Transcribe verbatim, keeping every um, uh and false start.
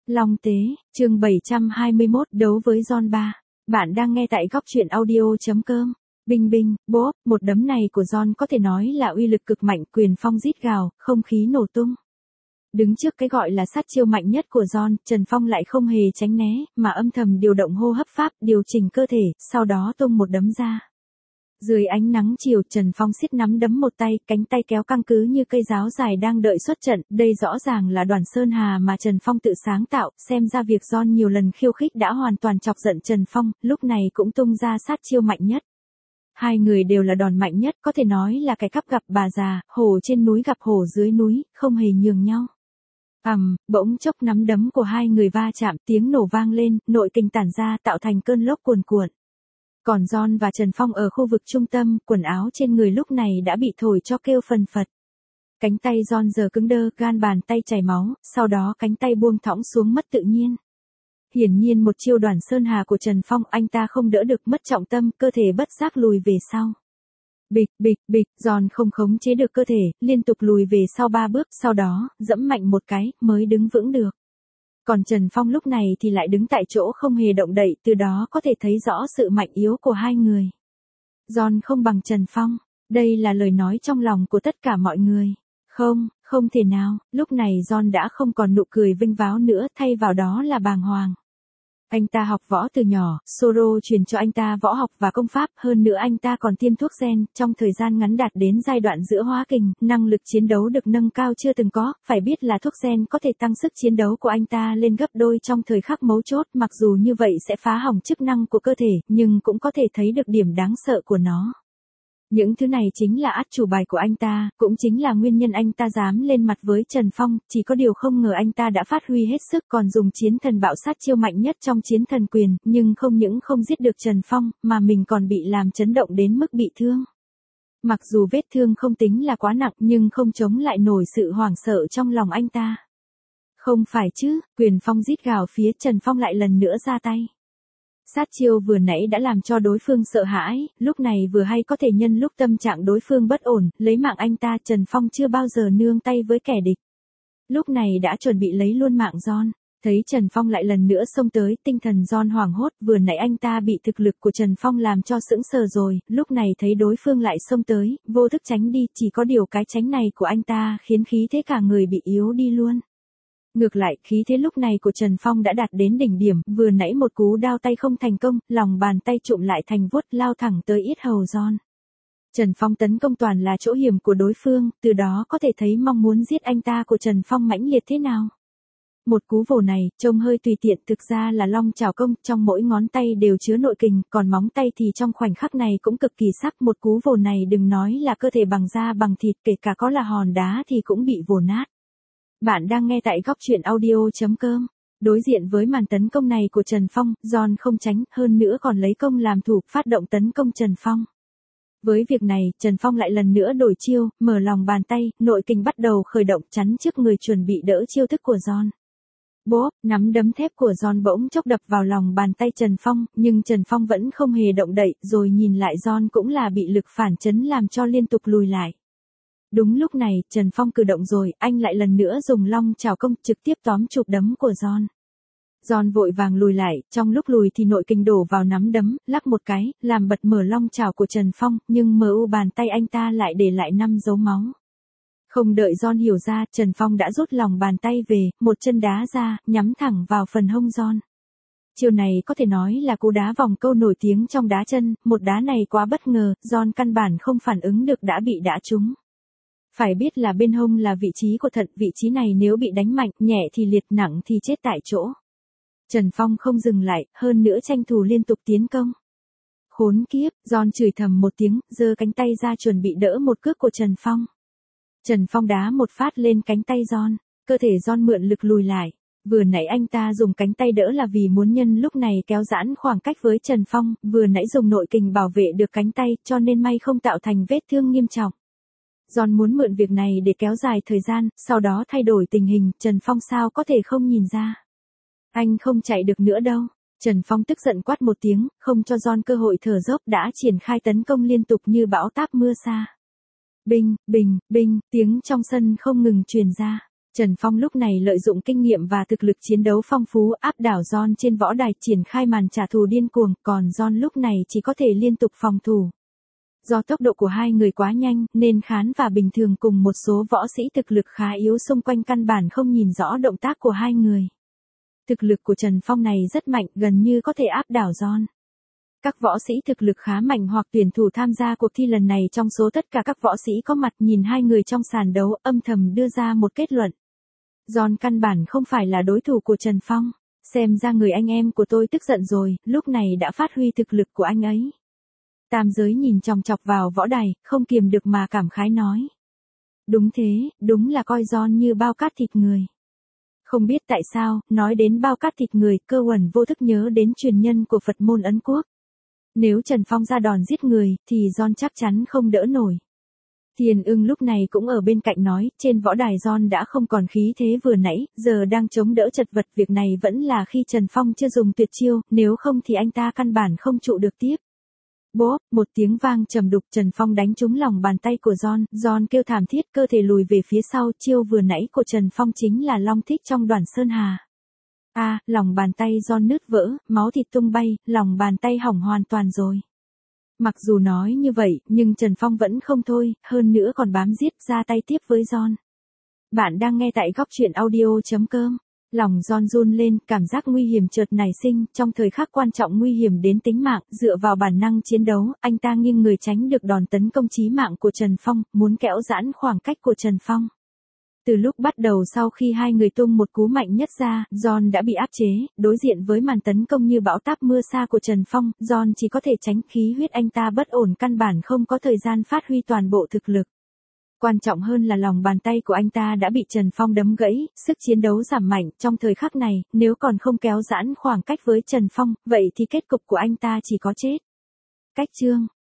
Long Tế, chương bảy trăm hai mươi mốt đấu với John ba. Bạn đang nghe tại góc truyện audio.com. Binh binh, bốp, một đấm này của John có thể nói là uy lực cực mạnh, quyền phong rít gào, không khí nổ tung. Đứng trước cái gọi là sát chiêu mạnh nhất của John, Trần Phong lại không hề tránh né, mà âm thầm điều động hô hấp pháp, điều chỉnh cơ thể, sau đó tung một đấm ra. Dưới ánh nắng chiều, Trần Phong siết nắm đấm một tay, cánh tay kéo căng cứ như cây giáo dài đang đợi xuất trận, đây rõ ràng là đoàn sơn hà mà Trần Phong tự sáng tạo, xem ra việc John nhiều lần khiêu khích đã hoàn toàn chọc giận Trần Phong, lúc này cũng tung ra sát chiêu mạnh nhất. Hai người đều là đòn mạnh nhất, có thể nói là cái cắp gặp bà già, hổ trên núi gặp hổ dưới núi, không hề nhường nhau. Ầm, bỗng chốc nắm đấm của hai người va chạm, tiếng nổ vang lên, nội kình tản ra tạo thành cơn lốc cuồn cuộn. Còn John và Trần Phong ở khu vực trung tâm, quần áo trên người lúc này đã bị thổi cho kêu phần phật. Cánh tay John giờ cứng đơ, gan bàn tay chảy máu, sau đó cánh tay buông thõng xuống mất tự nhiên. Hiển nhiên một chiêu đoàn sơn hà của Trần Phong, anh ta không đỡ được, mất trọng tâm, cơ thể bất giác lùi về sau. Bịch, bịch, bịch, John không khống chế được cơ thể, liên tục lùi về sau ba bước, sau đó, dẫm mạnh một cái, mới đứng vững được. Còn Trần Phong lúc này thì lại đứng tại chỗ không hề động đậy, từ đó có thể thấy rõ sự mạnh yếu của hai người. John không bằng Trần Phong, đây là lời nói trong lòng của tất cả mọi người. Không, không thể nào, lúc này John đã không còn nụ cười vinh váo nữa, thay vào đó là bàng hoàng. Anh ta học võ từ nhỏ, Soro truyền cho anh ta võ học và công pháp, hơn nữa anh ta còn tiêm thuốc gen, trong thời gian ngắn đạt đến giai đoạn giữa hóa kình, năng lực chiến đấu được nâng cao chưa từng có, phải biết là thuốc gen có thể tăng sức chiến đấu của anh ta lên gấp đôi trong thời khắc mấu chốt, mặc dù như vậy sẽ phá hỏng chức năng của cơ thể, nhưng cũng có thể thấy được điểm đáng sợ của nó. Những thứ này chính là át chủ bài của anh ta, cũng chính là nguyên nhân anh ta dám lên mặt với Trần Phong, chỉ có điều không ngờ anh ta đã phát huy hết sức còn dùng chiến thần bạo sát chiêu mạnh nhất trong chiến thần quyền, nhưng không những không giết được Trần Phong, mà mình còn bị làm chấn động đến mức bị thương. Mặc dù vết thương không tính là quá nặng nhưng không chống lại nổi sự hoảng sợ trong lòng anh ta. Không phải chứ, quyền phong rít gào phía Trần Phong lại lần nữa ra tay. Sát chiêu vừa nãy đã làm cho đối phương sợ hãi, lúc này vừa hay có thể nhân lúc tâm trạng đối phương bất ổn, lấy mạng anh ta. Trần Phong chưa bao giờ nương tay với kẻ địch. Lúc này đã chuẩn bị lấy luôn mạng John. Thấy Trần Phong lại lần nữa xông tới, tinh thần John hoảng hốt, vừa nãy anh ta bị thực lực của Trần Phong làm cho sững sờ rồi, lúc này thấy đối phương lại xông tới, vô thức tránh đi, chỉ có điều cái tránh này của anh ta khiến khí thế cả người bị yếu đi luôn. Ngược lại, khí thế lúc này của Trần Phong đã đạt đến đỉnh điểm, vừa nãy một cú đao tay không thành công, lòng bàn tay trụm lại thành vuốt lao thẳng tới yết hầu John. Trần Phong tấn công toàn là chỗ hiểm của đối phương, từ đó có thể thấy mong muốn giết anh ta của Trần Phong mãnh liệt thế nào. Một cú vồ này, trông hơi tùy tiện, thực ra là long chảo công, trong mỗi ngón tay đều chứa nội kình, còn móng tay thì trong khoảnh khắc này cũng cực kỳ sắc. Một cú vồ này đừng nói là cơ thể bằng da bằng thịt, kể cả có là hòn đá thì cũng bị vồ nát. Bạn đang nghe tại góc truyện audio.com. Đối diện với màn tấn công này của Trần Phong, John không tránh, hơn nữa còn lấy công làm thủ, phát động tấn công Trần Phong. Với việc này, Trần Phong lại lần nữa đổi chiêu, mở lòng bàn tay, nội kình bắt đầu khởi động chắn trước người chuẩn bị đỡ chiêu thức của John. Bốp, nắm đấm thép của John bỗng chốc đập vào lòng bàn tay Trần Phong, nhưng Trần Phong vẫn không hề động đậy, rồi nhìn lại John cũng là bị lực phản chấn làm cho liên tục lùi lại. Đúng lúc này, Trần Phong cử động rồi, anh lại lần nữa dùng long chảo công trực tiếp tóm chụp đấm của John. John vội vàng lùi lại, trong lúc lùi thì nội kình đổ vào nắm đấm, lắc một cái, làm bật mở long chảo của Trần Phong, nhưng mờ u bàn tay anh ta lại để lại năm dấu máu. Không đợi John hiểu ra, Trần Phong đã rút lòng bàn tay về, một chân đá ra, nhắm thẳng vào phần hông John. Chiều này có thể nói là cú đá vòng câu nổi tiếng trong đá chân, một đá này quá bất ngờ, John căn bản không phản ứng được đã bị đá trúng. Phải biết là bên hông là vị trí của thận, vị trí này nếu bị đánh mạnh, nhẹ thì liệt, nặng thì chết tại chỗ. Trần Phong không dừng lại, hơn nữa tranh thủ liên tục tiến công. Khốn kiếp, John chửi thầm một tiếng, giơ cánh tay ra chuẩn bị đỡ một cước của Trần Phong. Trần Phong đá một phát lên cánh tay John, cơ thể John mượn lực lùi lại. Vừa nãy anh ta dùng cánh tay đỡ là vì muốn nhân lúc này kéo giãn khoảng cách với Trần Phong, vừa nãy dùng nội kình bảo vệ được cánh tay, cho nên may không tạo thành vết thương nghiêm trọng. John muốn mượn việc này để kéo dài thời gian, sau đó thay đổi tình hình, Trần Phong sao có thể không nhìn ra. Anh không chạy được nữa đâu. Trần Phong tức giận quát một tiếng, không cho John cơ hội thở dốc, đã triển khai tấn công liên tục như bão táp mưa sa. Binh, bình, binh, tiếng trong sân không ngừng truyền ra. Trần Phong lúc này lợi dụng kinh nghiệm và thực lực chiến đấu phong phú áp đảo John trên võ đài triển khai màn trả thù điên cuồng, còn John lúc này chỉ có thể liên tục phòng thủ. Do tốc độ của hai người quá nhanh, nên Khán và Bình Thường cùng một số võ sĩ thực lực khá yếu xung quanh căn bản không nhìn rõ động tác của hai người. Thực lực của Trần Phong này rất mạnh, gần như có thể áp đảo John. Các võ sĩ thực lực khá mạnh hoặc tuyển thủ tham gia cuộc thi lần này trong số tất cả các võ sĩ có mặt nhìn hai người trong sàn đấu âm thầm đưa ra một kết luận. John căn bản không phải là đối thủ của Trần Phong. Xem ra người anh em của tôi tức giận rồi, lúc này đã phát huy thực lực của anh ấy. Tam Giới nhìn chòng chọc vào võ đài, không kiềm được mà cảm khái nói. Đúng thế, đúng là coi John như bao cát thịt người. Không biết tại sao, nói đến bao cát thịt người, Cơ Uẩn vô thức nhớ đến truyền nhân của Phật môn Ấn Quốc. Nếu Trần Phong ra đòn giết người, thì John chắc chắn không đỡ nổi. Thiên Ưng lúc này cũng ở bên cạnh nói, trên võ đài John đã không còn khí thế vừa nãy, giờ đang chống đỡ chật vật, việc này vẫn là khi Trần Phong chưa dùng tuyệt chiêu, nếu không thì anh ta căn bản không trụ được tiếp. Bốp, một tiếng vang trầm đục, Trần Phong đánh trúng lòng bàn tay của John, John kêu thảm thiết, cơ thể lùi về phía sau, chiêu vừa nãy của Trần Phong chính là Long Thích trong Đoàn Sơn Hà. A, à, lòng bàn tay John nứt vỡ, máu thịt tung bay, lòng bàn tay hỏng hoàn toàn rồi. Mặc dù nói như vậy, nhưng Trần Phong vẫn không thôi, hơn nữa còn bám giết ra tay tiếp với John. Bạn đang nghe tại góc truyện audio chấm com. Lòng John run lên, cảm giác nguy hiểm chợt nảy sinh, trong thời khắc quan trọng nguy hiểm đến tính mạng, dựa vào bản năng chiến đấu, anh ta nghiêng người tránh được đòn tấn công chí mạng của Trần Phong, muốn kéo giãn khoảng cách của Trần Phong. Từ lúc bắt đầu sau khi hai người tung một cú mạnh nhất ra, John đã bị áp chế, đối diện với màn tấn công như bão táp mưa sa của Trần Phong, John chỉ có thể tránh, khí huyết anh ta bất ổn, căn bản không có thời gian phát huy toàn bộ thực lực. Quan trọng hơn là lòng bàn tay của anh ta đã bị Trần Phong đấm gãy, sức chiến đấu giảm mạnh, trong thời khắc này, nếu còn không kéo giãn khoảng cách với Trần Phong, vậy thì kết cục của anh ta chỉ có chết. Cách chương